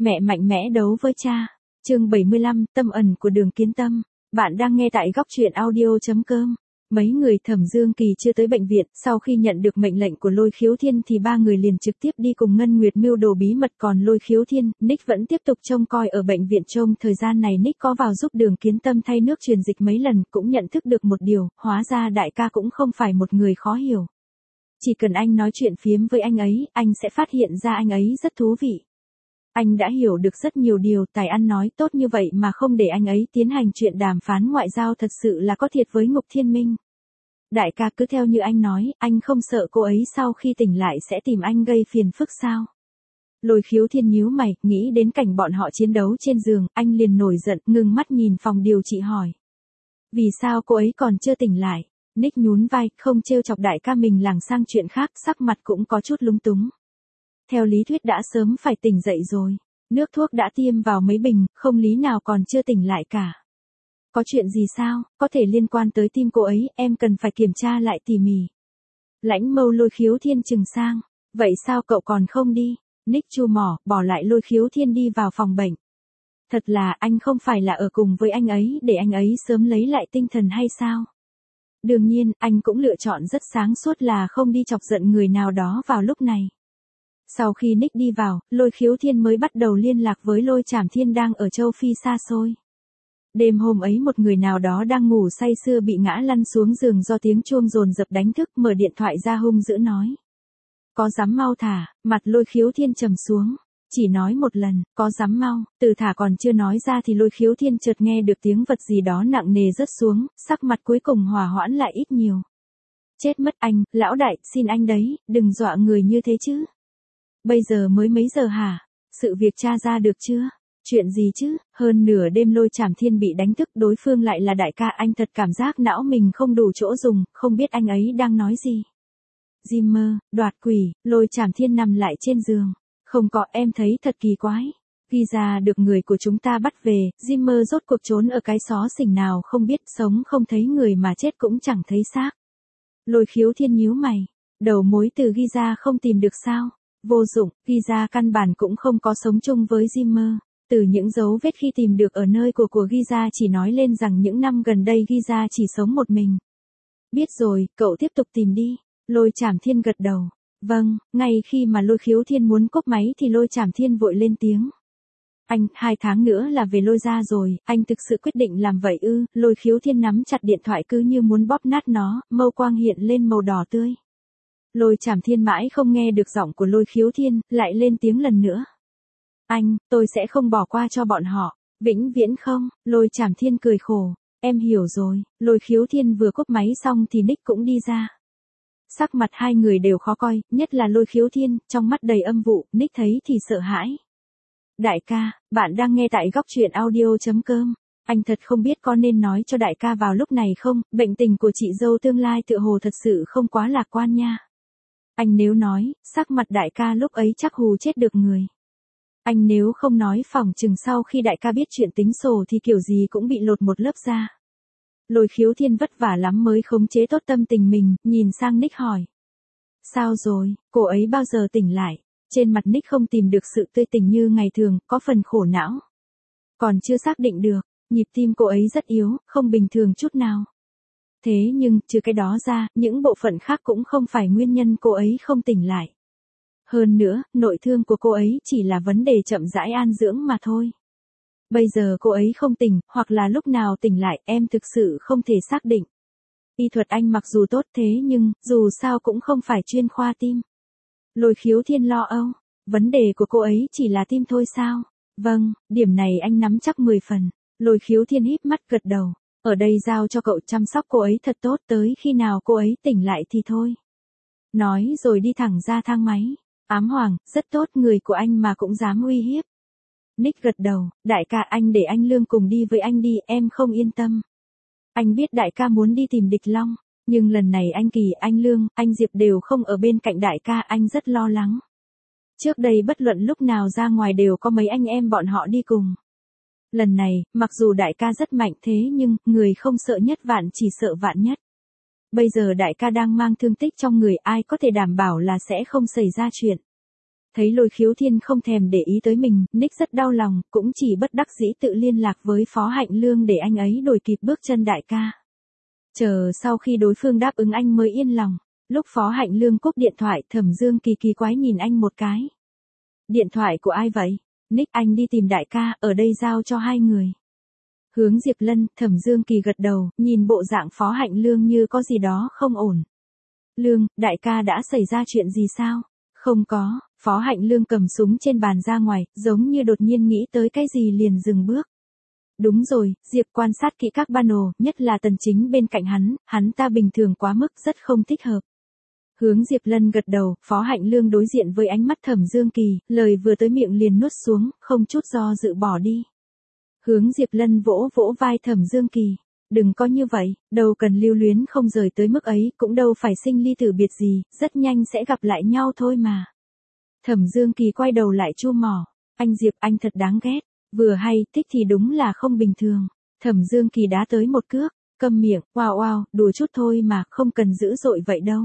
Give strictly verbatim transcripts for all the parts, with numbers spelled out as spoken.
Mẹ mạnh mẽ đấu với cha. Chương bảy mươi lăm, tâm ẩn của Đường Kiến Tâm. Bạn đang nghe tại góc truyện audio chấm com. Mấy người Thẩm Dương Kỳ chưa tới bệnh viện, sau khi nhận được mệnh lệnh của Lôi Khiếu Thiên thì ba người liền trực tiếp đi cùng Ngân Nguyệt mưu đồ bí mật, còn Lôi Khiếu Thiên, Nick vẫn tiếp tục trông coi ở bệnh viện. Trong thời gian này Nick có vào giúp Đường Kiến Tâm thay nước truyền dịch mấy lần, cũng nhận thức được một điều, hóa ra đại ca cũng không phải một người khó hiểu. Chỉ cần anh nói chuyện phiếm với anh ấy, anh sẽ phát hiện ra anh ấy rất thú vị. Anh đã hiểu được rất nhiều điều, tài ăn nói tốt như vậy mà không để anh ấy tiến hành chuyện đàm phán ngoại giao thật sự là có thiệt với Ngục Thiên Minh. Đại ca cứ theo như anh nói, anh không sợ cô ấy sau khi tỉnh lại sẽ tìm anh gây phiền phức sao? Lôi Khiếu Thiên nhíu mày, nghĩ đến cảnh bọn họ chiến đấu trên giường, anh liền nổi giận, ngưng mắt nhìn phòng điều trị hỏi. Vì sao cô ấy còn chưa tỉnh lại? Nick nhún vai, không trêu chọc đại ca mình lảng sang chuyện khác, sắc mặt cũng có chút lúng túng. Theo lý thuyết đã sớm phải tỉnh dậy rồi. Nước thuốc đã tiêm vào mấy bình, không lý nào còn chưa tỉnh lại cả. Có chuyện gì sao, có thể liên quan tới tim cô ấy, em cần phải kiểm tra lại tỉ mỉ. Lãnh mâu Lôi Khiếu Thiên trừng sang. Vậy sao cậu còn không đi? Nick chu mỏ, bỏ lại Lôi Khiếu Thiên đi vào phòng bệnh. Thật là anh không phải là ở cùng với anh ấy để anh ấy sớm lấy lại tinh thần hay sao? Đương nhiên, anh cũng lựa chọn rất sáng suốt là không đi chọc giận người nào đó vào lúc này. Sau khi Nick đi vào, Lôi Khiếu Thiên mới bắt đầu liên lạc với Lôi Trảm Thiên đang ở châu Phi xa xôi. Đêm hôm ấy một người nào đó đang ngủ say sưa bị ngã lăn xuống giường do tiếng chuông dồn dập đánh thức, mở điện thoại ra hung dữ nói. Có dám mau thả, mặt Lôi Khiếu Thiên trầm xuống. Chỉ nói một lần, có dám mau, từ thả còn chưa nói ra thì Lôi Khiếu Thiên chợt nghe được tiếng vật gì đó nặng nề rớt xuống, sắc mặt cuối cùng hòa hoãn lại ít nhiều. Chết mất anh, lão đại, xin anh đấy, đừng dọa người như thế chứ. Bây giờ mới mấy giờ hả? Sự việc tra ra được chưa? Chuyện gì chứ? Hơn nửa đêm Lôi Trảm Thiên bị đánh thức, đối phương lại là đại ca, anh thật cảm giác não mình không đủ chỗ dùng, không biết anh ấy đang nói gì. Zimmer, đoạt quỷ, Lôi Trảm Thiên nằm lại trên giường. Không có, em thấy thật kỳ quái. Ghi ra được người của chúng ta bắt về, Zimmer rốt cuộc trốn ở cái xó xỉnh nào không biết, sống không thấy người mà chết cũng chẳng thấy xác. Lôi Khiếu Thiên nhíu mày. Đầu mối từ ghi ra không tìm được sao? Vô dụng, ghi ra căn bản cũng không có sống chung với Zimmer. Từ những dấu vết khi tìm được ở nơi của của ghi ra chỉ nói lên rằng những năm gần đây ghi ra chỉ sống một mình. Biết rồi, cậu tiếp tục tìm đi. Lôi Trảm Thiên gật đầu. Vâng, ngay khi mà Lôi Khiếu Thiên muốn cúp máy thì Lôi Trảm Thiên vội lên tiếng. Anh, hai tháng nữa là về Lôi gia rồi, anh thực sự quyết định làm vậy ư? Lôi Khiếu Thiên nắm chặt điện thoại cứ như muốn bóp nát nó, mâu quang hiện lên màu đỏ tươi. Lôi Trảm Thiên mãi không nghe được giọng của Lôi Khiếu Thiên, lại lên tiếng lần nữa. Anh, tôi sẽ không bỏ qua cho bọn họ, vĩnh viễn không. Lôi Trảm Thiên cười khổ. Em hiểu rồi. Lôi Khiếu Thiên vừa cúp máy xong thì Nick cũng đi ra. Sắc mặt hai người đều khó coi, nhất là Lôi Khiếu Thiên, trong mắt đầy âm vụ, Nick thấy thì sợ hãi. Đại ca, bạn đang nghe tại góc truyện audio chấm com. Anh thật không biết có nên nói cho đại ca vào lúc này không, bệnh tình của chị dâu tương lai tựa hồ thật sự không quá lạc quan nha. Anh nếu nói, sắc mặt đại ca lúc ấy chắc hù chết được người. Anh nếu không nói phỏng chừng sau khi đại ca biết chuyện tính sổ thì kiểu gì cũng bị lột một lớp da. Lôi Khiếu Thiên vất vả lắm mới khống chế tốt tâm tình mình, nhìn sang Nick hỏi. Sao rồi, cô ấy bao giờ tỉnh lại? Trên mặt Nick không tìm được sự tươi tỉnh như ngày thường, có phần khổ não. Còn chưa xác định được, nhịp tim cô ấy rất yếu, không bình thường chút nào. Thế nhưng, trừ cái đó ra, những bộ phận khác cũng không phải nguyên nhân cô ấy không tỉnh lại. Hơn nữa, nội thương của cô ấy chỉ là vấn đề chậm rãi an dưỡng mà thôi. Bây giờ cô ấy không tỉnh, hoặc là lúc nào tỉnh lại, em thực sự không thể xác định. Y thuật anh mặc dù tốt thế nhưng, dù sao cũng không phải chuyên khoa tim. Lôi Khiếu Thiên lo âu, vấn đề của cô ấy chỉ là tim thôi sao? Vâng, điểm này anh nắm chắc mười phần. Lôi Khiếu Thiên híp mắt gật đầu. Ở đây giao cho cậu chăm sóc cô ấy thật tốt, tới khi nào cô ấy tỉnh lại thì thôi. Nói rồi đi thẳng ra thang máy. Ám Hoàng, rất tốt, người của anh mà cũng dám uy hiếp. Nick gật đầu, đại ca anh để anh Lương cùng đi với anh đi, em không yên tâm. Anh biết đại ca muốn đi tìm Địch Long, nhưng lần này anh Kỳ, anh Lương, anh Diệp đều không ở bên cạnh đại ca, anh rất lo lắng. Trước đây bất luận lúc nào ra ngoài đều có mấy anh em bọn họ đi cùng. Lần này, mặc dù đại ca rất mạnh thế nhưng, người không sợ nhất vạn chỉ sợ vạn nhất. Bây giờ đại ca đang mang thương tích trong người, ai có thể đảm bảo là sẽ không xảy ra chuyện. Thấy Lôi Khiếu Thiên không thèm để ý tới mình, Nick rất đau lòng, cũng chỉ bất đắc dĩ tự liên lạc với Phó Hạnh Lương để anh ấy đuổi kịp bước chân đại ca. Chờ sau khi đối phương đáp ứng anh mới yên lòng. Lúc Phó Hạnh Lương cúp điện thoại, Thẩm Dương Kỳ kỳ quái nhìn anh một cái. Điện thoại của ai vậy? Nick, anh đi tìm đại ca, ở đây giao cho hai người. Hướng Diệp Lân, Thẩm Dương Kỳ gật đầu, nhìn bộ dạng Phó Hạnh Lương như có gì đó không ổn. Lương, đại ca đã xảy ra chuyện gì sao? Không có, Phó Hạnh Lương cầm súng trên bàn ra ngoài, giống như đột nhiên nghĩ tới cái gì liền dừng bước. Đúng rồi, Diệp quan sát kỹ các ban ồ, nhất là Tần Chính bên cạnh hắn, hắn ta bình thường quá mức rất không thích hợp. Hướng Diệp Lân gật đầu, Phó Hạnh Lương đối diện với ánh mắt Thẩm Dương Kỳ, lời vừa tới miệng liền nuốt xuống, không chút do dự bỏ đi. Hướng Diệp Lân vỗ vỗ vai Thẩm Dương Kỳ. Đừng có như vậy, đâu cần lưu luyến không rời tới mức ấy, cũng đâu phải sinh ly tử biệt gì, rất nhanh sẽ gặp lại nhau thôi mà. Thẩm Dương Kỳ quay đầu lại chu mỏ. Anh Diệp, anh thật đáng ghét. Vừa hay, thích thì đúng là không bình thường. Thẩm Dương Kỳ đá tới một cước. Câm miệng, wow wow, đùa chút thôi mà, không cần dữ dội vậy đâu.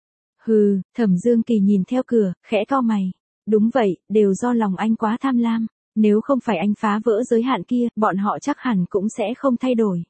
Hừ, Thẩm Dương Kỳ nhìn theo cửa, khẽ cau mày. Đúng vậy, đều do lòng anh quá tham lam. Nếu không phải anh phá vỡ giới hạn kia, bọn họ chắc hẳn cũng sẽ không thay đổi.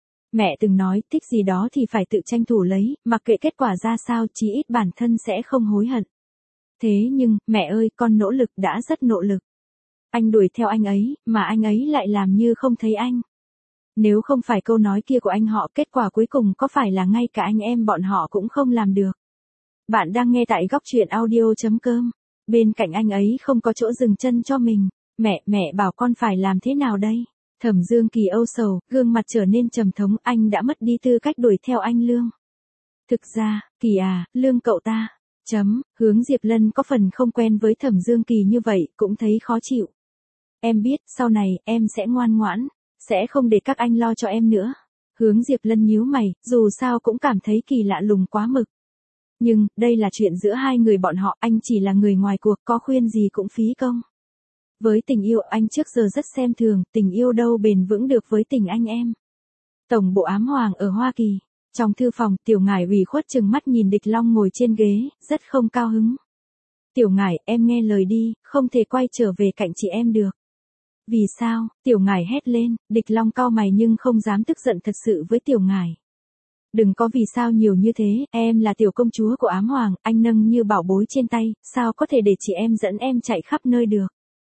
Mẹ từng nói, thích gì đó thì phải tự tranh thủ lấy, mặc kệ kết quả ra sao, chí ít bản thân sẽ không hối hận. Thế nhưng, mẹ ơi, con nỗ lực đã rất nỗ lực. Anh đuổi theo anh ấy, mà anh ấy lại làm như không thấy anh. Nếu không phải câu nói kia của anh họ, kết quả cuối cùng có phải là ngay cả anh em bọn họ cũng không làm được. Bạn đang nghe tại góc truyện audio chấm com. Bên cạnh anh ấy không có chỗ dừng chân cho mình. Mẹ, mẹ bảo con phải làm thế nào đây? Thẩm Dương Kỳ âu sầu, gương mặt trở nên trầm thống, anh đã mất đi tư cách đuổi theo anh Lương. Thực ra, Kỳ à, Lương cậu ta. Chấm, Hướng Diệp Lân có phần không quen với Thẩm Dương Kỳ như vậy, cũng thấy khó chịu. Em biết, sau này, em sẽ ngoan ngoãn, sẽ không để các anh lo cho em nữa. Hướng Diệp Lân nhíu mày, dù sao cũng cảm thấy Kỳ lạ lùng quá mực. Nhưng, đây là chuyện giữa hai người bọn họ, anh chỉ là người ngoài cuộc, có khuyên gì cũng phí công. Với tình yêu, anh trước giờ rất xem thường, tình yêu đâu bền vững được với tình anh em. Tổng bộ ám hoàng ở Hoa Kỳ. Trong thư phòng, Tiểu Ngải ủy khuất chừng mắt nhìn Địch Long ngồi trên ghế, rất không cao hứng. Tiểu Ngải, em nghe lời đi, không thể quay trở về cạnh chị em được. Vì sao? Tiểu Ngải hét lên, Địch Long cau mày nhưng không dám tức giận thật sự với Tiểu Ngải. Đừng có vì sao nhiều như thế, em là tiểu công chúa của ám hoàng, anh nâng như bảo bối trên tay, sao có thể để chị em dẫn em chạy khắp nơi được.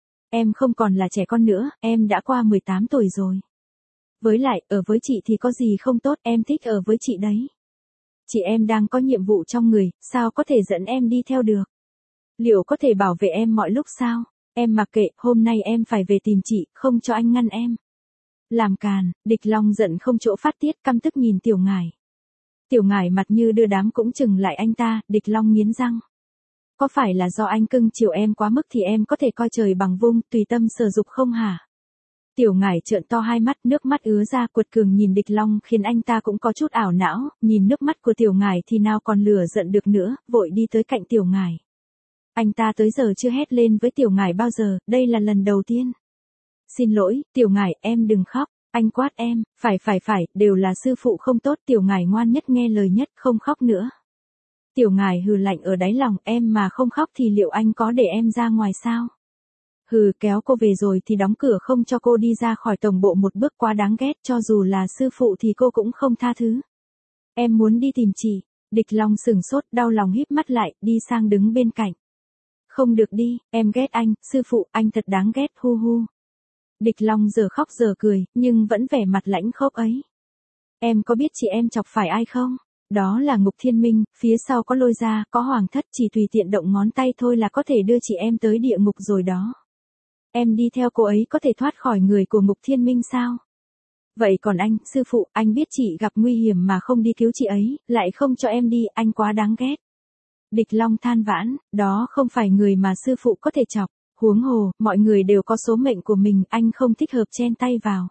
Em không còn là trẻ con nữa, em đã qua mười tám tuổi rồi. Với lại, ở với chị thì có gì không tốt, em thích ở với chị đấy. Chị em đang có nhiệm vụ trong người, sao có thể dẫn em đi theo được? Liệu có thể bảo vệ em mọi lúc sao? Em mặc kệ, hôm nay em phải về tìm chị, không cho anh ngăn em. Làm càn, Địch Long giận không chỗ phát tiết, căm tức nhìn Tiểu Ngải. Tiểu Ngải mặt như đưa đám cũng chừng lại anh ta, Địch Long nghiến răng. Có phải là do anh cưng chiều em quá mức thì em có thể coi trời bằng vung, tùy tâm sở dục không hả? Tiểu Ngải trợn to hai mắt, nước mắt ứa ra, quật cường nhìn Địch Long khiến anh ta cũng có chút ảo não, nhìn nước mắt của Tiểu Ngải thì nào còn lửa giận được nữa, vội đi tới cạnh Tiểu Ngải. Anh ta tới giờ chưa hét lên với Tiểu Ngải bao giờ, đây là lần đầu tiên. Xin lỗi, Tiểu Ngải, em đừng khóc, anh quát em, phải phải phải, đều là sư phụ không tốt, Tiểu Ngải ngoan nhất nghe lời nhất, không khóc nữa. Tiểu Ngải hừ lạnh ở đáy lòng, em mà không khóc thì liệu anh có để em ra ngoài sao? Hừ, kéo cô về rồi thì đóng cửa không cho cô đi ra khỏi tổng bộ một bước, quá đáng ghét, cho dù là sư phụ thì cô cũng không tha thứ. Em muốn đi tìm chị. Địch Long sừng sốt, đau lòng híp mắt lại, đi sang đứng bên cạnh. Không được đi, em ghét anh, sư phụ, anh thật đáng ghét, hu hu. Địch Long giờ khóc giờ cười, nhưng vẫn vẻ mặt lãnh khốc ấy. Em có biết chị em chọc phải ai không? Đó là Ngục Thiên Minh, phía sau có Lôi Gia, có Hoàng Thất, chỉ tùy tiện động ngón tay thôi là có thể đưa chị em tới địa ngục rồi đó. Em đi theo cô ấy có thể thoát khỏi người của Ngục Thiên Minh sao? Vậy còn anh, sư phụ, anh biết chị gặp nguy hiểm mà không đi cứu chị ấy, lại không cho em đi, anh quá đáng ghét. Địch Long than vãn, đó không phải người mà sư phụ có thể chọc, huống hồ, mọi người đều có số mệnh của mình, anh không thích hợp chen tay vào.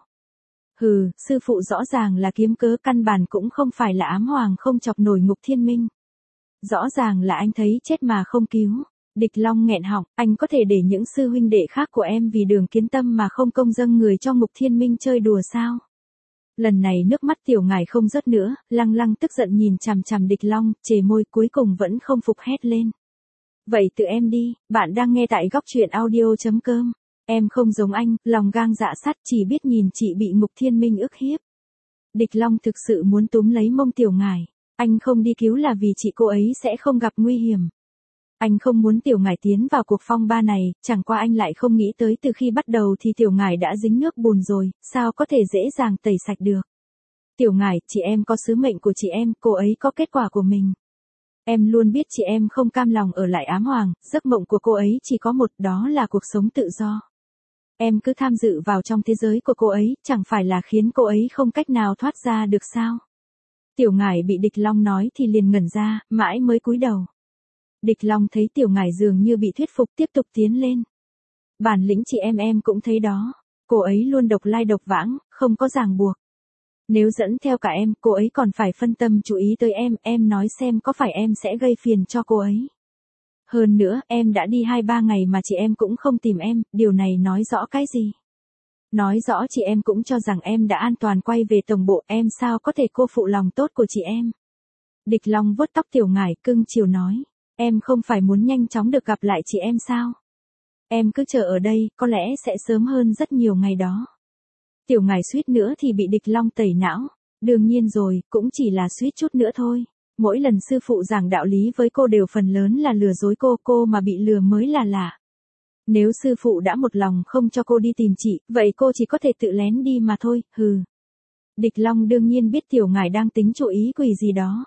Hừ, sư phụ rõ ràng là kiếm cớ, căn bản cũng không phải là ám hoàng không chọc nổi Ngục Thiên Minh. Rõ ràng là anh thấy chết mà không cứu. Địch Long nghẹn họng, anh có thể để những sư huynh đệ khác của em vì Đường Kiến Tâm mà không công dâng người cho Ngục Thiên Minh chơi đùa sao? Lần này nước mắt Tiểu Ngải không rớt nữa, lăng lăng tức giận nhìn chằm chằm Địch Long, chề môi cuối cùng vẫn không phục hét lên. Vậy tự em đi, bạn đang nghe tại góc truyện audio.com. Em không giống anh, lòng gang dạ sắt chỉ biết nhìn chị bị Ngục Thiên Minh ức hiếp. Địch Long thực sự muốn túm lấy mông Tiểu Ngải. Anh không đi cứu là vì chị cô ấy sẽ không gặp nguy hiểm. Anh không muốn Tiểu Ngải tiến vào cuộc phong ba này, chẳng qua anh lại không nghĩ tới từ khi bắt đầu thì Tiểu Ngải đã dính nước bùn rồi, sao có thể dễ dàng tẩy sạch được. Tiểu Ngải, chị em có sứ mệnh của chị em, cô ấy có kết quả của mình. Em luôn biết chị em không cam lòng ở lại ám hoàng, giấc mộng của cô ấy chỉ có một, đó là cuộc sống tự do. Em cứ tham dự vào trong thế giới của cô ấy, chẳng phải là khiến cô ấy không cách nào thoát ra được sao? Tiểu Ngải bị Địch Long nói thì liền ngẩn ra, mãi mới cúi đầu. Địch Long thấy Tiểu Ngải dường như bị thuyết phục tiếp tục tiến lên. Bản lĩnh chị em em cũng thấy đó, cô ấy luôn độc lai độc vãng, không có ràng buộc. Nếu dẫn theo cả em, cô ấy còn phải phân tâm chú ý tới em, em nói xem có phải em sẽ gây phiền cho cô ấy. Hơn nữa, em đã đi hai ba ngày mà chị em cũng không tìm em, điều này nói rõ cái gì? Nói rõ chị em cũng cho rằng em đã an toàn quay về tổng bộ, em sao có thể cô phụ lòng tốt của chị em. Địch Long vuốt tóc Tiểu Ngải cưng chiều nói, em không phải muốn nhanh chóng được gặp lại chị em sao? Em cứ chờ ở đây, có lẽ sẽ sớm hơn rất nhiều ngày đó. Tiểu Ngải suýt nữa thì bị Địch Long tẩy não. Đương nhiên rồi, cũng chỉ là suýt chút nữa thôi. Mỗi lần sư phụ giảng đạo lý với cô đều phần lớn là lừa dối cô, cô mà bị lừa mới là lạ. Nếu sư phụ đã một lòng không cho cô đi tìm chị, vậy cô chỉ có thể tự lén đi mà thôi, hừ. Địch Long đương nhiên biết Tiểu Ngải đang tính chủ ý quỷ gì đó.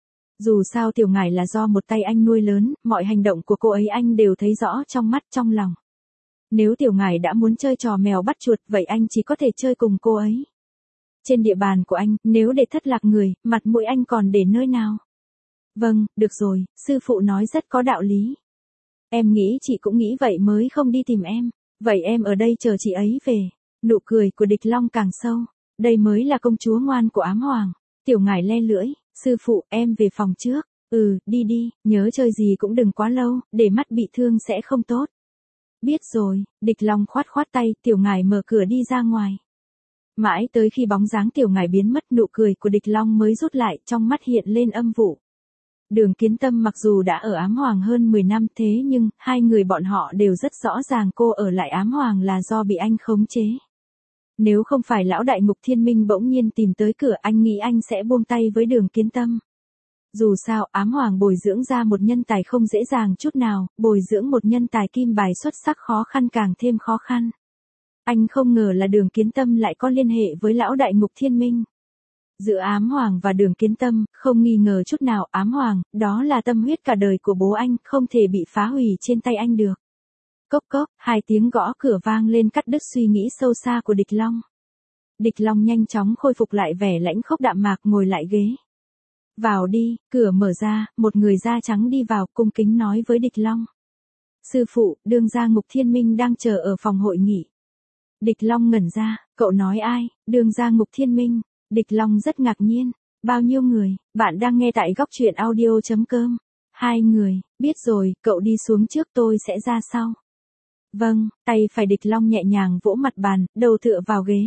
Dù sao Tiểu Ngải là do một tay anh nuôi lớn, mọi hành động của cô ấy anh đều thấy rõ trong mắt trong lòng. Nếu Tiểu Ngải đã muốn chơi trò mèo bắt chuột, vậy anh chỉ có thể chơi cùng cô ấy. Trên địa bàn của anh, nếu để thất lạc người, mặt mũi anh còn để nơi nào? Vâng, được rồi, sư phụ nói rất có đạo lý. Em nghĩ chị cũng nghĩ vậy mới không đi tìm em. Vậy em ở đây chờ chị ấy về. Nụ cười của Địch Long càng sâu. Đây mới là công chúa ngoan của ám hoàng. Tiểu Ngải le lưỡi, sư phụ, em về phòng trước. Ừ, đi đi, nhớ chơi gì cũng đừng quá lâu, để mắt bị thương sẽ không tốt. Biết rồi, Địch Long khoát khoát tay, Tiểu Ngải mở cửa đi ra ngoài. Mãi tới khi bóng dáng Tiểu Ngải biến mất, nụ cười của Địch Long mới rút lại, trong mắt hiện lên âm vụ. Đường Kiến Tâm mặc dù đã ở ám hoàng hơn mười năm thế nhưng, hai người bọn họ đều rất rõ ràng cô ở lại ám hoàng là do bị anh khống chế. Nếu không phải lão đại Ngục Thiên Minh bỗng nhiên tìm tới cửa, anh nghĩ anh sẽ buông tay với Đường Kiến Tâm. Dù sao, ám hoàng bồi dưỡng ra một nhân tài không dễ dàng chút nào, bồi dưỡng một nhân tài kim bài xuất sắc khó khăn càng thêm khó khăn. Anh không ngờ là Đường Kiến Tâm lại có liên hệ với lão đại Ngục Thiên Minh. Giữa ám hoàng và Đường Kiến Tâm, không nghi ngờ chút nào, ám hoàng, đó là tâm huyết cả đời của bố anh, không thể bị phá hủy trên tay anh được. Cốc cốc, hai tiếng gõ cửa vang lên cắt đứt suy nghĩ sâu xa của Địch Long. Địch Long nhanh chóng khôi phục lại vẻ lãnh khốc đạm mạc, ngồi lại ghế. Vào đi, cửa mở ra, một người da trắng đi vào, cung kính nói với Địch Long. Sư phụ, đương gia Ngục Thiên Minh đang chờ ở phòng hội nghị. Địch Long ngẩn ra, cậu nói ai, đương gia Ngục Thiên Minh? Địch Long rất ngạc nhiên. Bao nhiêu người, bạn đang nghe tại góc truyện audio.com. Hai người, biết rồi, cậu đi xuống trước tôi sẽ ra sau. Vâng, tay phải Địch Long nhẹ nhàng vỗ mặt bàn, đầu tựa vào ghế.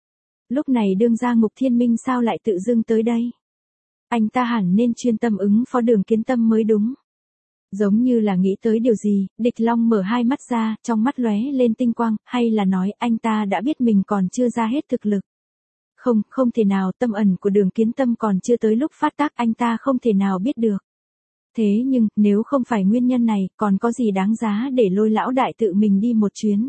Lúc này đương gia Ngục Thiên Minh sao lại tự dưng tới đây? Anh ta hẳn nên chuyên tâm ứng phó Đường Kiến Tâm mới đúng. Giống như là nghĩ tới điều gì, Địch Long mở hai mắt ra, trong mắt lóe lên tinh quang, hay là nói anh ta đã biết mình còn chưa ra hết thực lực. Không, không thể nào, tâm ẩn của Đường Kiến Tâm còn chưa tới lúc phát tác, anh ta không thể nào biết được. Thế nhưng, nếu không phải nguyên nhân này, còn có gì đáng giá để Lôi lão đại tự mình đi một chuyến.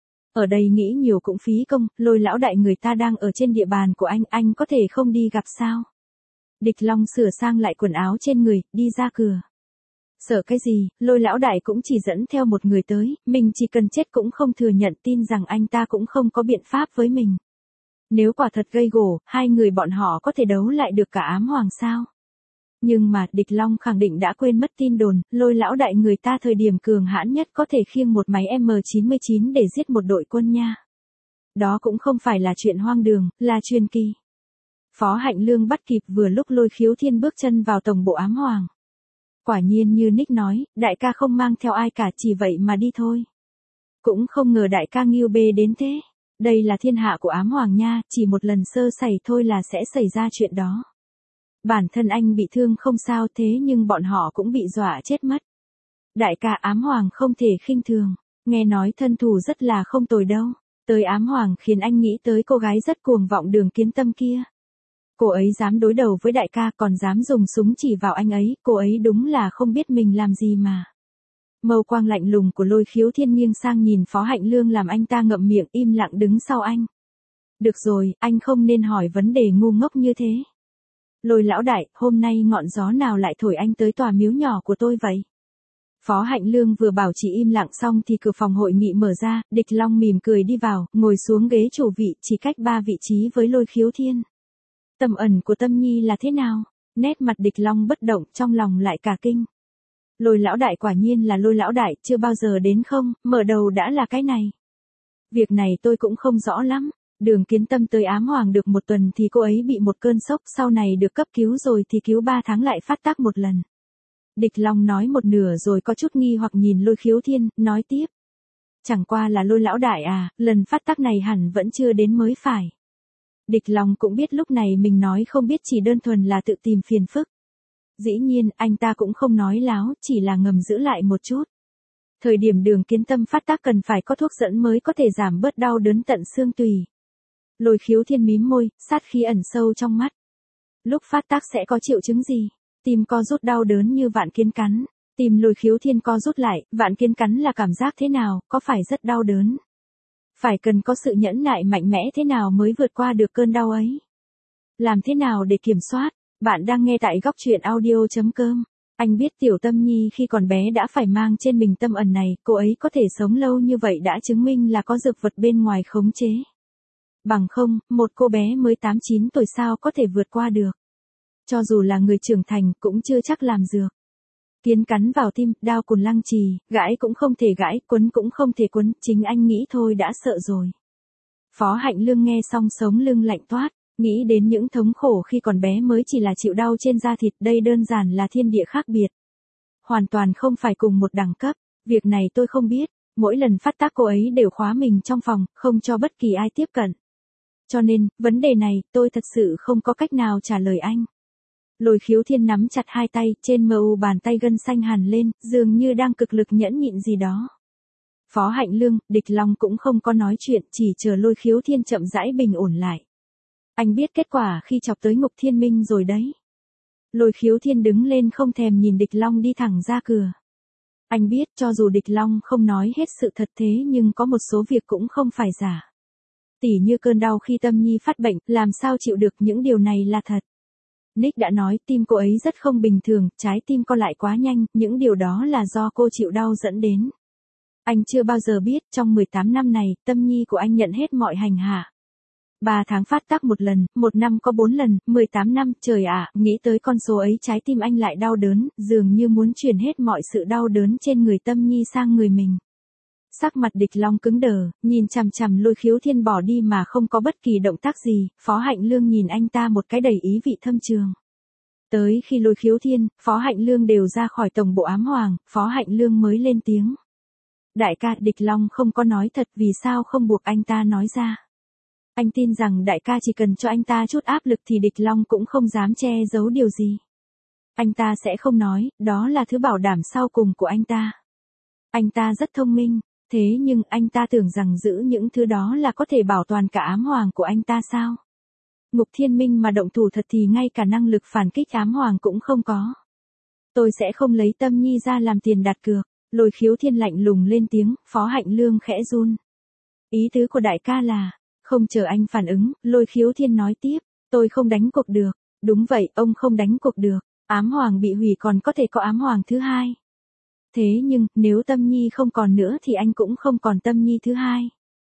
Ở đây nghĩ nhiều cũng phí công, Lôi lão đại người ta đang ở trên địa bàn của anh, anh có thể không đi gặp sao? Địch Long sửa sang lại quần áo trên người, đi ra cửa. Sợ cái gì, Lôi lão đại cũng chỉ dẫn theo một người tới, mình chỉ cần chết cũng không thừa nhận, tin rằng anh ta cũng không có biện pháp với mình. Nếu quả thật gây gổ, hai người bọn họ có thể đấu lại được cả ám hoàng sao? Nhưng mà, Địch Long khẳng định đã quên mất tin đồn, Lôi lão đại người ta thời điểm cường hãn nhất có thể khiêng một máy M chín mươi chín để giết một đội quân nha. Đó cũng không phải là chuyện hoang đường, là truyền kỳ. Phó Hạnh Lương bắt kịp vừa lúc Lôi Khiếu Thiên bước chân vào tổng bộ ám hoàng. Quả nhiên như Nick nói, đại ca không mang theo ai cả, chỉ vậy mà đi thôi. Cũng không ngờ đại ca nghiêu bê đến thế. Đây là thiên hạ của ám hoàng nha, chỉ một lần sơ sẩy thôi là sẽ xảy ra chuyện đó. Bản thân anh bị thương không sao thế nhưng bọn họ cũng bị dọa chết mất. Đại ca ám hoàng không thể khinh thường, nghe nói thân thủ rất là không tồi đâu. Tới ám hoàng khiến anh nghĩ tới cô gái rất cuồng vọng Đường Kiến Tâm kia. Cô ấy dám đối đầu với đại ca còn dám dùng súng chỉ vào anh ấy, cô ấy đúng là không biết mình làm gì mà. Mâu quang lạnh lùng của Lôi Khiếu Thiên nghiêng sang nhìn Phó Hạnh Lương làm anh ta ngậm miệng im lặng đứng sau anh. Được rồi, anh không nên hỏi vấn đề ngu ngốc như thế. Lôi lão đại, hôm nay ngọn gió nào lại thổi anh tới tòa miếu nhỏ của tôi vậy? Phó Hạnh Lương vừa bảo chị im lặng xong thì cửa phòng hội nghị mở ra, Địch Long mỉm cười đi vào, ngồi xuống ghế chủ vị, chỉ cách ba vị trí với Lôi Khiếu Thiên. Tầm ẩn của Tâm Nhi là thế nào? Nét mặt Địch Long bất động, trong lòng lại cả kinh. Lôi lão đại quả nhiên là Lôi lão đại, chưa bao giờ đến không, mở đầu đã là cái này. Việc này tôi cũng không rõ lắm. Đường Kiến Tâm tới ám hoàng được một tuần thì cô ấy bị một cơn sốc, sau này được cấp cứu rồi thì cứu ba tháng lại phát tác một lần. Địch Long nói một nửa rồi có chút nghi hoặc nhìn Lôi Khiếu Thiên, nói tiếp. Chẳng qua là Lôi lão đại à, lần phát tác này hẳn vẫn chưa đến mới phải. Địch Long cũng biết lúc này mình nói không biết chỉ đơn thuần là tự tìm phiền phức. Dĩ nhiên, anh ta cũng không nói láo, chỉ là ngầm giữ lại một chút. Thời điểm Đường Kiến Tâm phát tác cần phải có thuốc dẫn mới có thể giảm bớt đau đớn tận xương tùy. Lôi Khiếu Thiên mím môi, sát khí ẩn sâu trong mắt. Lúc phát tác sẽ có triệu chứng gì? Tim co rút đau đớn như vạn kiến cắn. Tim Lôi Khiếu Thiên co rút lại, vạn kiến cắn là cảm giác thế nào, có phải rất đau đớn? Phải cần có sự nhẫn nại mạnh mẽ thế nào mới vượt qua được cơn đau ấy? Làm thế nào để kiểm soát? Bạn đang nghe tại góc truyện audio chấm com. Anh biết Tiểu Tâm Nhi khi còn bé đã phải mang trên mình tâm ẩn này, cô ấy có thể sống lâu như vậy đã chứng minh là có dược vật bên ngoài khống chế. Bằng không, một cô bé mới tám chín tuổi sao có thể vượt qua được. Cho dù là người trưởng thành cũng chưa chắc làm dược. Kiến cắn vào tim, đao cùn lăng trì, gãi cũng không thể gãi, quấn cũng không thể quấn, chính anh nghĩ thôi đã sợ rồi. Phó Hạnh Lương nghe xong sống lưng lạnh toát, nghĩ đến những thống khổ khi còn bé mới chỉ là chịu đau trên da thịt, đây đơn giản là thiên địa khác biệt. Hoàn toàn không phải cùng một đẳng cấp, việc này tôi không biết, mỗi lần phát tác cô ấy đều khóa mình trong phòng, không cho bất kỳ ai tiếp cận. Cho nên, vấn đề này, tôi thật sự không có cách nào trả lời anh. Lôi Khiếu Thiên nắm chặt hai tay, trên mờ u bàn tay gân xanh hằn lên, dường như đang cực lực nhẫn nhịn gì đó. Phó Hạnh Lương, Địch Long cũng không có nói chuyện, chỉ chờ Lôi Khiếu Thiên chậm rãi bình ổn lại. Anh biết kết quả khi chọc tới Ngục Thiên Minh rồi đấy. Lôi Khiếu Thiên đứng lên không thèm nhìn Địch Long đi thẳng ra cửa. Anh biết cho dù Địch Long không nói hết sự thật thế nhưng có một số việc cũng không phải giả. Tỉ như cơn đau khi Tâm Nhi phát bệnh, làm sao chịu được những điều này là thật. Nick đã nói tim cô ấy rất không bình thường, trái tim co lại quá nhanh, những điều đó là do cô chịu đau dẫn đến. Anh chưa bao giờ biết trong mười tám năm này, Tâm Nhi của anh nhận hết mọi hành hạ. ba tháng phát tác một lần, một năm có bốn lần, mười tám năm, trời ạ, nghĩ tới con số ấy trái tim anh lại đau đớn, dường như muốn chuyển hết mọi sự đau đớn trên người Tâm Nhi sang người mình. Sắc mặt Địch Long cứng đờ, nhìn chằm chằm Lôi Khiếu Thiên bỏ đi mà không có bất kỳ động tác gì, Phó Hạnh Lương nhìn anh ta một cái đầy ý vị thâm trường. Tới khi Lôi Khiếu Thiên, Phó Hạnh Lương đều ra khỏi tổng bộ ám hoàng, Phó Hạnh Lương mới lên tiếng. Đại ca, Địch Long không có nói thật, vì sao không buộc anh ta nói ra. Anh tin rằng đại ca chỉ cần cho anh ta chút áp lực thì Địch Long cũng không dám che giấu điều gì. Anh ta sẽ không nói, đó là thứ bảo đảm sau cùng của anh ta. Anh ta rất thông minh. Thế nhưng anh ta tưởng rằng giữ những thứ đó là có thể bảo toàn cả ám hoàng của anh ta sao? Ngục Thiên Minh mà động thủ thật thì ngay cả năng lực phản kích ám hoàng cũng không có. Tôi sẽ không lấy Tâm Nhi ra làm tiền đặt cược. Lôi Khiếu Thiên lạnh lùng lên tiếng, Phó Hạnh Lương khẽ run. Ý tứ của đại ca là, không chờ anh phản ứng, Lôi Khiếu Thiên nói tiếp, tôi không đánh cuộc được. Đúng vậy, ông không đánh cuộc được. Ám hoàng bị hủy còn có thể có ám hoàng thứ hai. Thế nhưng, nếu Tâm Nhi không còn nữa thì anh cũng không còn Tâm Nhi thứ hai.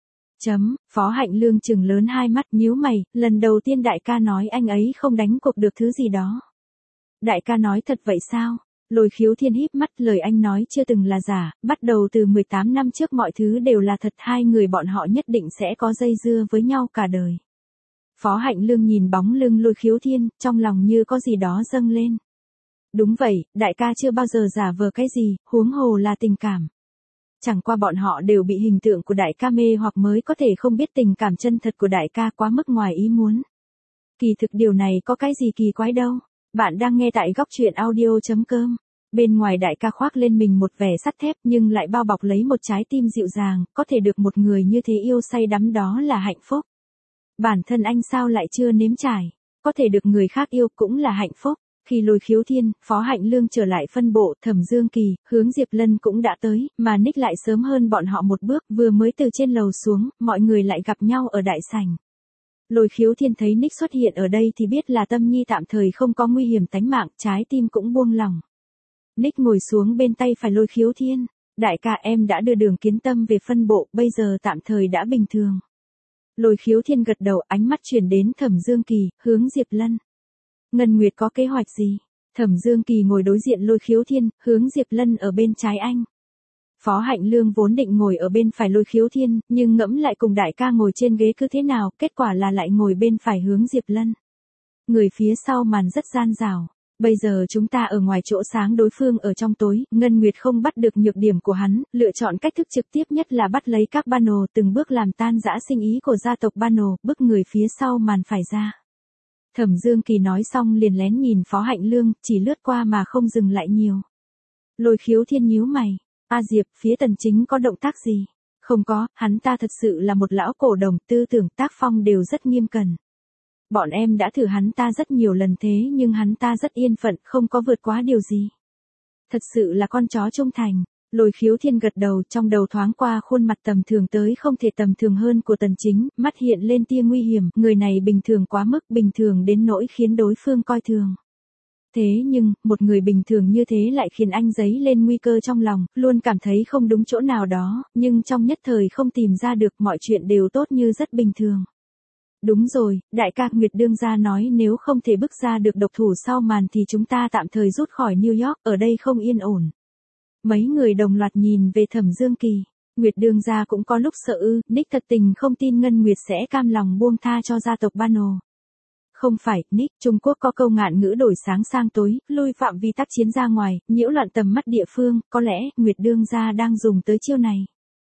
Chấm, Phó Hạnh Lương trừng lớn hai mắt nhíu mày, lần đầu tiên đại ca nói anh ấy không đánh cuộc được thứ gì đó. Đại ca nói thật vậy sao? Lôi Khiếu Thiên híp mắt, lời anh nói chưa từng là giả, bắt đầu từ mười tám năm trước mọi thứ đều là thật, hai người bọn họ nhất định sẽ có dây dưa với nhau cả đời. Phó Hạnh Lương nhìn bóng lưng Lôi Khiếu Thiên, trong lòng như có gì đó dâng lên. Đúng vậy, đại ca chưa bao giờ giả vờ cái gì, huống hồ là tình cảm. Chẳng qua bọn họ đều bị hình tượng của đại ca mê hoặc mới có thể không biết tình cảm chân thật của đại ca quá mức ngoài ý muốn. Kỳ thực điều này có cái gì kỳ quái đâu. Bạn đang nghe tại góc truyện audio chấm com. Bên ngoài đại ca khoác lên mình một vẻ sắt thép nhưng lại bao bọc lấy một trái tim dịu dàng, có thể được một người như thế yêu say đắm đó là hạnh phúc. Bản thân anh sao lại chưa nếm trải, có thể được người khác yêu cũng là hạnh phúc. Khi Lôi Khiếu Thiên, Phó Hạnh Lương trở lại phân bộ, Thẩm Dương Kỳ, Hướng Diệp Lân cũng đã tới, mà Nick lại sớm hơn bọn họ một bước, vừa mới từ trên lầu xuống, mọi người lại gặp nhau ở đại sảnh. Lôi Khiếu Thiên thấy Nick xuất hiện ở đây thì biết là Tâm Nhi tạm thời không có nguy hiểm tánh mạng, trái tim cũng buông lòng. Nick ngồi xuống bên tay phải Lôi Khiếu Thiên, đại ca em đã đưa Đường Kiến Tâm về phân bộ, bây giờ tạm thời đã bình thường. Lôi Khiếu Thiên gật đầu, ánh mắt chuyển đến Thẩm Dương Kỳ, Hướng Diệp Lân. Ngân Nguyệt có kế hoạch gì? Thẩm Dương Kỳ ngồi đối diện Lôi Khiếu Thiên, Hướng Diệp Lân ở bên trái anh. Phó Hạnh Lương vốn định ngồi ở bên phải Lôi Khiếu Thiên, nhưng ngẫm lại cùng đại ca ngồi trên ghế cứ thế nào, kết quả là lại ngồi bên phải Hướng Diệp Lân. Người phía sau màn rất gian rào. Bây giờ chúng ta ở ngoài chỗ sáng, đối phương ở trong tối, Ngân Nguyệt không bắt được nhược điểm của hắn, lựa chọn cách thức trực tiếp nhất là bắt lấy các Bano, từng bước làm tan rã sinh ý của gia tộc Bano, bức người phía sau màn phải ra. Thẩm Dương Kỳ nói xong liền lén nhìn Phó Hạnh Lương, chỉ lướt qua mà không dừng lại nhiều. Lôi Khiếu Thiên nhíu mày, A Diệp, phía Tần Chính có động tác gì? Không có, hắn ta thật sự là một lão cổ đồng, tư tưởng tác phong đều rất nghiêm cẩn. Bọn em đã thử hắn ta rất nhiều lần thế nhưng hắn ta rất yên phận, không có vượt quá điều gì. Thật sự là con chó trung thành. Lôi Khiếu Thiên gật đầu, trong đầu thoáng qua khuôn mặt tầm thường tới không thể tầm thường hơn của Tần Chính, mắt hiện lên tia nguy hiểm, người này bình thường quá mức, bình thường đến nỗi khiến đối phương coi thường. Thế nhưng, một người bình thường như thế lại khiến anh dấy lên nguy cơ trong lòng, luôn cảm thấy không đúng chỗ nào đó, nhưng trong nhất thời không tìm ra được, mọi chuyện đều tốt như rất bình thường. Đúng rồi, đại ca, Nguyệt đương gia nói nếu không thể bức ra được độc thủ sau màn thì chúng ta tạm thời rút khỏi New York, ở đây không yên ổn. Mấy người đồng loạt nhìn về Thẩm Dương Kỳ. Nguyệt đương gia cũng có lúc sợ ư, Nick thật tình không tin Ngân Nguyệt sẽ cam lòng buông tha cho gia tộc Bano. Không phải, Nick, Trung Quốc có câu ngạn ngữ đổi sáng sang tối, lui phạm vi tác chiến ra ngoài, nhiễu loạn tầm mắt địa phương, có lẽ, Nguyệt đương gia đang dùng tới chiêu này.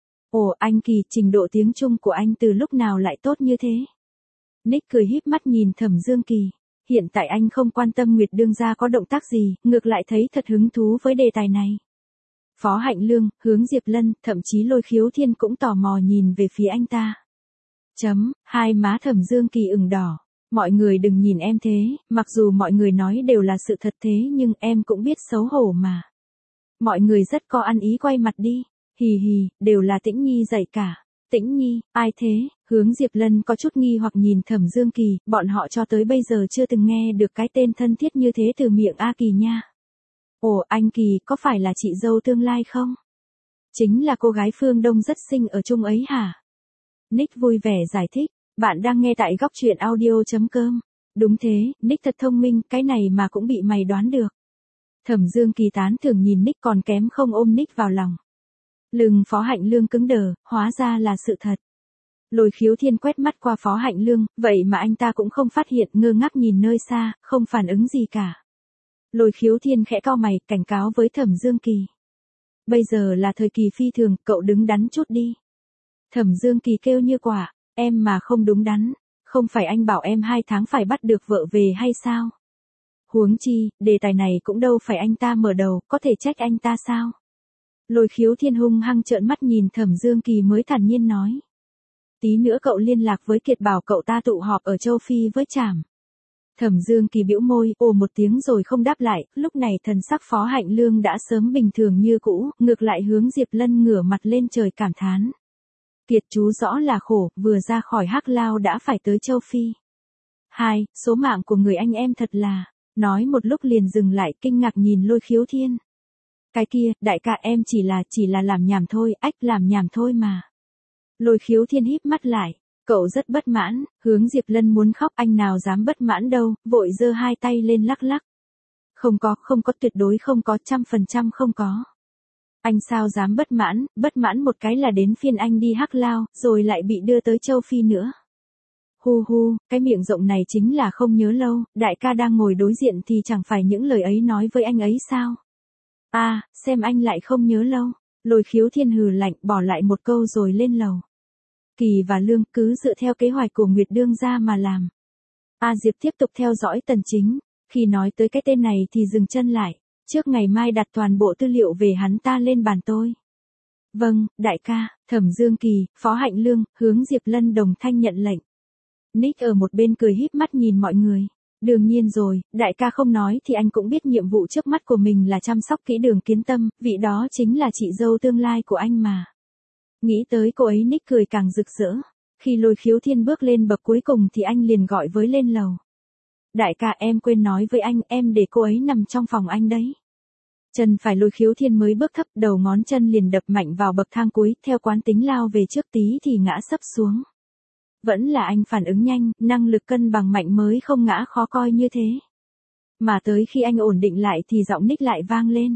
Ồ, anh Kỳ, trình độ tiếng Trung của anh từ lúc nào lại tốt như thế? Nick cười híp mắt nhìn Thẩm Dương Kỳ. Hiện tại anh không quan tâm Nguyệt đương gia có động tác gì, ngược lại thấy thật hứng thú với đề tài này. Phó Hạnh Lương, Hướng Diệp Lân, thậm chí Lôi Khiếu Thiên cũng tò mò nhìn về phía anh ta. Chấm, hai má Thẩm Dương Kỳ ửng đỏ. Mọi người đừng nhìn em thế, mặc dù mọi người nói đều là sự thật thế nhưng em cũng biết xấu hổ mà. Mọi người rất có ăn ý, quay mặt đi. Hì hì, đều là Tĩnh Nhi dạy cả. Tĩnh Nhi, ai thế? Hướng Diệp Lân có chút nghi hoặc nhìn Thẩm Dương Kỳ, bọn họ cho tới bây giờ chưa từng nghe được cái tên thân thiết như thế từ miệng A Kỳ nha. Ồ, anh Kỳ, có phải là chị dâu tương lai không? Chính là cô gái phương Đông rất xinh ở chung ấy hả? Nick vui vẻ giải thích, bạn đang nghe tại góc truyện audio.com. Đúng thế, Nick thật thông minh, cái này mà cũng bị mày đoán được. Thẩm Dương Kỳ tán thưởng nhìn Nick, còn kém không ôm Nick vào lòng. Lưng Phó Hạnh Lương cứng đờ, hóa ra là sự thật. Lôi Khiếu Thiên quét mắt qua Phó Hạnh Lương, vậy mà anh ta cũng không phát hiện, ngơ ngác nhìn nơi xa, không phản ứng gì cả. Lôi Khiếu Thiên khẽ cau mày, cảnh cáo với Thẩm Dương Kỳ. Bây giờ là thời kỳ phi thường, cậu đứng đắn chút đi. Thẩm Dương Kỳ kêu như quả, em mà không đúng đắn, không phải anh bảo em hai tháng phải bắt được vợ về hay sao? Huống chi, đề tài này cũng đâu phải anh ta mở đầu, có thể trách anh ta sao? Lôi Khiếu Thiên hung hăng trợn mắt nhìn Thẩm Dương Kỳ mới thản nhiên nói. Tí nữa cậu liên lạc với Kiệt bảo cậu ta tụ họp ở châu Phi với Trảm. Thẩm Dương Kỳ bĩu môi, ồ một tiếng rồi không đáp lại, lúc này thần sắc Phó Hạnh Lương đã sớm bình thường như cũ, ngược lại Hướng Diệp Lân ngửa mặt lên trời cảm thán. Kiệt chú rõ là khổ, vừa ra khỏi Hắc Lao đã phải tới châu Phi. Hai, số mạng của người anh em thật là, nói một lúc liền dừng lại, kinh ngạc nhìn Lôi Khiếu Thiên. Cái kia, đại ca em chỉ là, chỉ là làm nhảm thôi, ách làm nhảm thôi mà. Lôi Khiếu Thiên híp mắt lại, cậu rất bất mãn, Hướng Diệp Lân muốn khóc, anh nào dám bất mãn đâu, vội giơ hai tay lên lắc lắc. Không có, không có, tuyệt đối không có, trăm phần trăm không có. Anh sao dám bất mãn, bất mãn một cái là đến phiên anh đi Hắc Lao, rồi lại bị đưa tới châu Phi nữa. Hu hu, cái miệng rộng này chính là không nhớ lâu, đại ca đang ngồi đối diện thì chẳng phải những lời ấy nói với anh ấy sao? À, xem anh lại không nhớ lâu. Lôi Khiếu Thiên hừ lạnh, bỏ lại một câu rồi lên lầu. Kỳ và Lương cứ dựa theo kế hoạch của Nguyệt đương gia mà làm. A Diệp tiếp tục theo dõi Tần Chính, khi nói tới cái tên này thì dừng chân lại. Trước ngày mai đặt toàn bộ tư liệu về hắn ta lên bàn tôi. Vâng, đại ca. Thẩm Dương Kỳ, Phó Hạnh Lương, Hướng Diệp Lân đồng thanh nhận lệnh. Nick ở một bên cười híp mắt nhìn mọi người. Đương nhiên rồi, đại ca không nói thì anh cũng biết nhiệm vụ trước mắt của mình là chăm sóc kỹ Đường Kiến Tâm, vị đó chính là chị dâu tương lai của anh mà. Nghĩ tới cô ấy, Nick cười càng rực rỡ. Khi Lôi Khiếu Thiên bước lên bậc cuối cùng thì anh liền gọi với lên lầu. Đại ca, em quên nói với anh, em để cô ấy nằm trong phòng anh đấy. Chân phải Lôi Khiếu Thiên mới bước thấp, đầu ngón chân liền đập mạnh vào bậc thang cuối, theo quán tính lao về trước tí thì ngã sấp xuống. Vẫn là anh phản ứng nhanh, năng lực cân bằng mạnh mới không ngã khó coi như thế. Mà tới khi anh ổn định lại thì giọng Nick lại vang lên.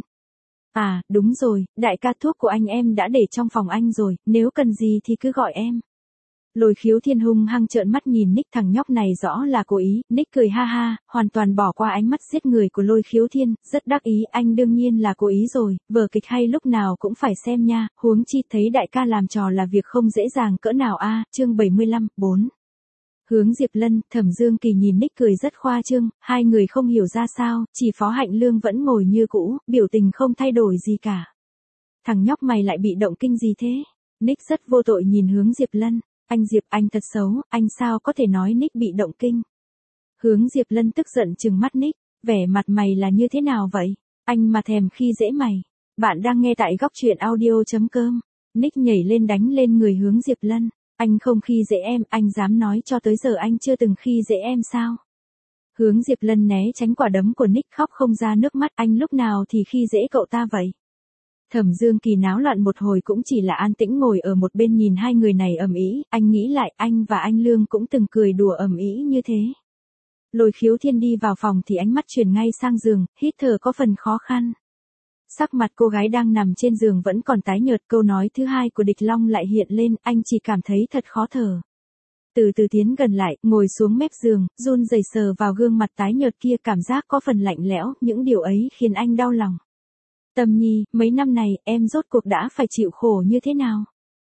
À, đúng rồi, đại ca, thuốc của anh em đã để trong phòng anh rồi, nếu cần gì thì cứ gọi em. Lôi Khiếu Thiên hung hăng trợn mắt nhìn Nick, thằng nhóc này rõ là cố ý. Nick cười ha ha, hoàn toàn bỏ qua ánh mắt giết người của Lôi Khiếu Thiên, rất đắc ý. Anh đương nhiên là cố ý rồi, vở kịch hay lúc nào cũng phải xem nha, huống chi thấy đại ca làm trò là việc không dễ dàng cỡ nào a. À, chương bảy mươi lăm, bốn. Hướng Diệp Lân, Thẩm Dương Kỳ nhìn Nick cười rất khoa trương, hai người không hiểu ra sao, chỉ Phó Hạnh Lương vẫn ngồi như cũ, biểu tình không thay đổi gì cả. Thằng nhóc mày lại bị động kinh gì thế? Nick rất vô tội nhìn Hướng Diệp Lân. Anh Diệp, anh thật xấu, anh sao có thể nói Nick bị động kinh? Hướng Diệp Lân tức giận trừng mắt Nick, vẻ mặt mày là như thế nào vậy? Anh mà thèm khi dễ mày. Bạn đang nghe tại góc truyện audio chấm com. Nick nhảy lên đánh lên người Hướng Diệp Lân. Anh không khi dễ em, anh dám nói cho tới giờ anh chưa từng khi dễ em sao? Hướng Diệp Lân né tránh quả đấm của Nick, khóc không ra nước mắt. Anh lúc nào thì khi dễ cậu ta vậy? Thẩm Dương Kỳ náo loạn một hồi cũng chỉ là an tĩnh ngồi ở một bên nhìn hai người này ầm ĩ. Anh nghĩ lại, anh và anh Lương cũng từng cười đùa ầm ĩ như thế. Lôi Khiếu Thiên đi vào phòng thì ánh mắt chuyển ngay sang giường, hít thở có phần khó khăn. Sắc mặt cô gái đang nằm trên giường vẫn còn tái nhợt, câu nói thứ hai của Địch Long lại hiện lên, anh chỉ cảm thấy thật khó thở. Từ từ tiến gần lại, ngồi xuống mép giường, run rẩy sờ vào gương mặt tái nhợt kia, cảm giác có phần lạnh lẽo, những điều ấy khiến anh đau lòng. Tâm Nhi, mấy năm này, em rốt cuộc đã phải chịu khổ như thế nào?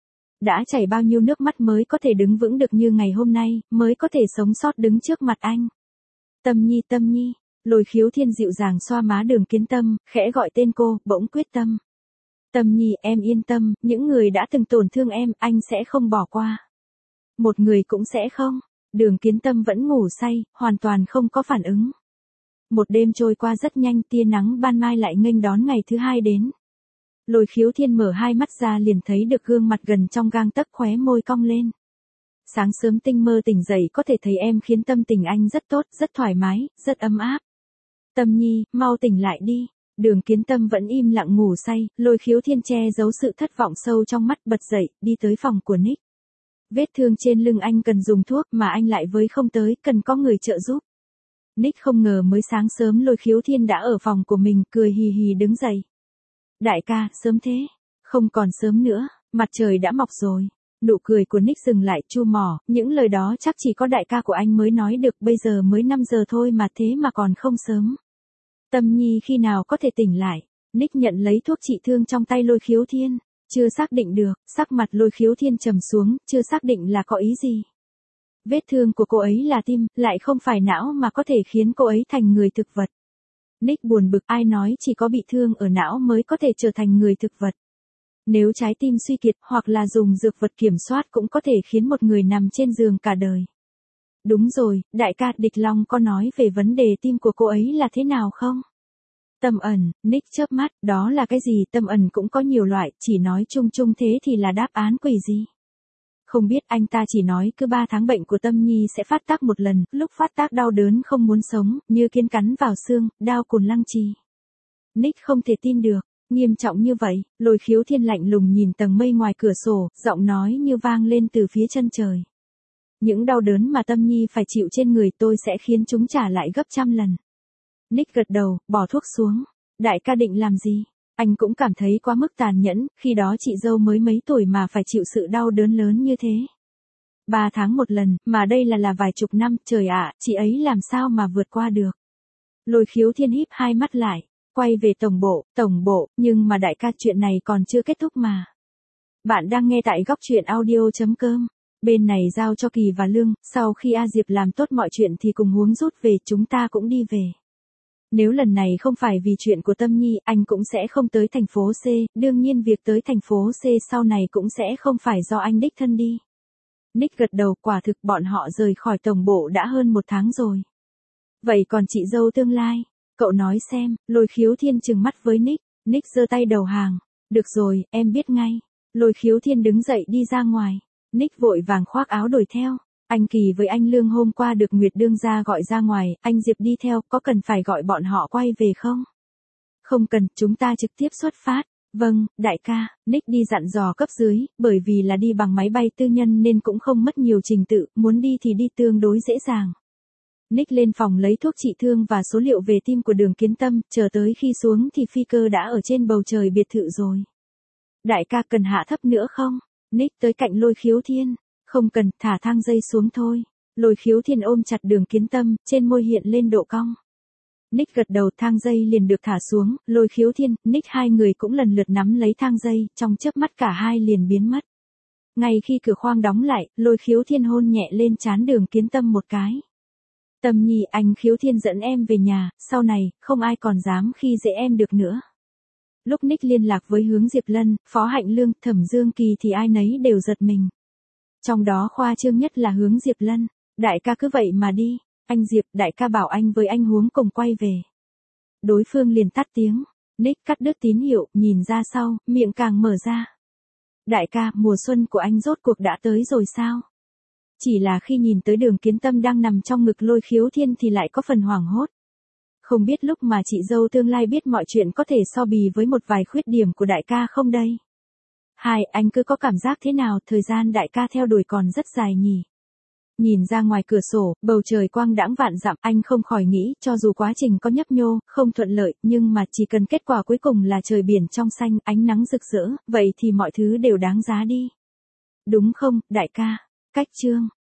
Đã chảy bao nhiêu nước mắt mới có thể đứng vững được như ngày hôm nay, mới có thể sống sót đứng trước mặt anh? Tâm Nhi, Tâm Nhi, Lôi Khiếu Thiên dịu dàng xoa má Đường Kiến Tâm, khẽ gọi tên cô, bỗng quyết tâm. Tâm Nhi, em yên tâm, những người đã từng tổn thương em, anh sẽ không bỏ qua. Một người cũng sẽ không. Đường Kiến Tâm vẫn ngủ say, hoàn toàn không có phản ứng. Một đêm trôi qua rất nhanh, tia nắng ban mai lại nghênh đón ngày thứ hai đến. Lôi Khiếu Thiên mở hai mắt ra liền thấy được gương mặt gần trong gang tấc, khóe môi cong lên. Sáng sớm tinh mơ tỉnh dậy có thể thấy em khiến tâm tình anh rất tốt, rất thoải mái, rất ấm áp. Tâm Nhi, mau tỉnh lại đi. Đường Kiến Tâm vẫn im lặng ngủ say, Lôi Khiếu Thiên che giấu sự thất vọng sâu trong mắt, bật dậy, đi tới phòng của Nick. Vết thương trên lưng anh cần dùng thuốc mà anh lại với không tới, cần có người trợ giúp. Nick không ngờ mới sáng sớm Lôi Khiếu Thiên đã ở phòng của mình, cười hì hì đứng dậy. Đại ca, sớm thế? Không còn sớm nữa, mặt trời đã mọc rồi. Nụ cười của Nick dừng lại, chu mỏ, những lời đó chắc chỉ có đại ca của anh mới nói được, bây giờ mới năm giờ thôi mà thế mà còn không sớm. Tâm Nhi khi nào có thể tỉnh lại? Nick nhận lấy thuốc trị thương trong tay Lôi Khiếu Thiên. Chưa xác định được, sắc mặt Lôi Khiếu Thiên trầm xuống, chưa xác định là có ý gì. Vết thương của cô ấy là tim, lại không phải não mà có thể khiến cô ấy thành người thực vật. Nick buồn bực, ai nói chỉ có bị thương ở não mới có thể trở thành người thực vật. Nếu trái tim suy kiệt hoặc là dùng dược vật kiểm soát cũng có thể khiến một người nằm trên giường cả đời. Đúng rồi, đại ca, Địch Long có nói về vấn đề tim của cô ấy là thế nào không? Tâm ẩn, Nick chớp mắt, đó là cái gì? Tâm ẩn cũng có nhiều loại, chỉ nói chung chung thế thì là đáp án quỷ gì? Không biết, anh ta chỉ nói cứ ba tháng bệnh của Tâm Nhi sẽ phát tác một lần, lúc phát tác đau đớn không muốn sống, như kiến cắn vào xương, đau cồn lăng trì. Nick không thể tin được, nghiêm trọng như vậy. Lôi Khiếu Thiên lạnh lùng nhìn tầng mây ngoài cửa sổ, giọng nói như vang lên từ phía chân trời. Những đau đớn mà Tâm Nhi phải chịu trên người tôi sẽ khiến chúng trả lại gấp trăm lần. Nick gật đầu, bỏ thuốc xuống. Đại ca định làm gì? Anh cũng cảm thấy quá mức tàn nhẫn, khi đó chị dâu mới mấy tuổi mà phải chịu sự đau đớn lớn như thế. Ba tháng một lần, mà đây là là vài chục năm, trời ạ, chị ấy làm sao mà vượt qua được. Lôi Khiếu Thiên híp hai mắt lại, quay về tổng bộ, tổng bộ, nhưng mà đại ca, chuyện này còn chưa kết thúc mà. Bạn đang nghe tại góc truyện audio chấm com. Bên này giao cho Kỳ và Lương, sau khi A Diệp làm tốt mọi chuyện thì cùng huống rút về, chúng ta cũng đi về. Nếu lần này không phải vì chuyện của Tâm Nhi, anh cũng sẽ không tới thành phố C, đương nhiên việc tới thành phố C sau này cũng sẽ không phải do anh đích thân đi. Nick gật đầu, quả thực bọn họ rời khỏi tổng bộ đã hơn một tháng rồi. Vậy còn chị dâu tương lai, cậu nói xem, Lôi Khiếu Thiên trừng mắt với Nick, Nick giơ tay đầu hàng, được rồi, em biết ngay. Lôi Khiếu Thiên đứng dậy đi ra ngoài, Nick vội vàng khoác áo đuổi theo. Anh Kỳ với anh Lương hôm qua được Nguyệt đương gia gọi ra ngoài, anh Diệp đi theo, có cần phải gọi bọn họ quay về không? Không cần, chúng ta trực tiếp xuất phát. Vâng, đại ca, Nick đi dặn dò cấp dưới, bởi vì là đi bằng máy bay tư nhân nên cũng không mất nhiều trình tự, muốn đi thì đi tương đối dễ dàng. Nick lên phòng lấy thuốc trị thương và số liệu về tim của Đường Kiến Tâm, chờ tới khi xuống thì phi cơ đã ở trên bầu trời biệt thự rồi. Đại ca cần hạ thấp nữa không? Nick tới cạnh Lôi Khiếu Thiên. Không cần, thả thang dây xuống thôi. Lôi Khiếu Thiên ôm chặt Đường Kiến Tâm, trên môi hiện lên độ cong. Nick gật đầu, thang dây liền được thả xuống, Lôi Khiếu Thiên, Nick hai người cũng lần lượt nắm lấy thang dây, trong chớp mắt cả hai liền biến mất. Ngay khi cửa khoang đóng lại, Lôi Khiếu Thiên hôn nhẹ lên trán Đường Kiến Tâm một cái. Tâm Nhi, anh Khiếu Thiên dẫn em về nhà, sau này, không ai còn dám khi dễ em được nữa. Lúc Nick liên lạc với Hướng Diệp Lân, Phó Hạnh Lương, Thẩm Dương Kỳ thì ai nấy đều giật mình. Trong đó khoa trương nhất là Hướng Diệp Lân. Đại ca cứ vậy mà đi. Anh Diệp, đại ca bảo anh với anh Huống cùng quay về. Đối phương liền tắt tiếng. Nick cắt đứt tín hiệu, nhìn ra sau, miệng càng mở ra. Đại ca, mùa xuân của anh rốt cuộc đã tới rồi sao? Chỉ là khi nhìn tới Đường Kiến Tâm đang nằm trong ngực Lôi Khiếu Thiên thì lại có phần hoảng hốt. Không biết lúc mà chị dâu tương lai biết mọi chuyện có thể so bì với một vài khuyết điểm của đại ca không đây? Hai, anh cứ có cảm giác thế nào, thời gian đại ca theo đuổi còn rất dài nhỉ? Nhìn ra ngoài cửa sổ, bầu trời quang đãng vạn dặm, anh không khỏi nghĩ, cho dù quá trình có nhấp nhô, không thuận lợi, nhưng mà chỉ cần kết quả cuối cùng là trời biển trong xanh, ánh nắng rực rỡ, vậy thì mọi thứ đều đáng giá đi. Đúng không, đại ca? Cách chương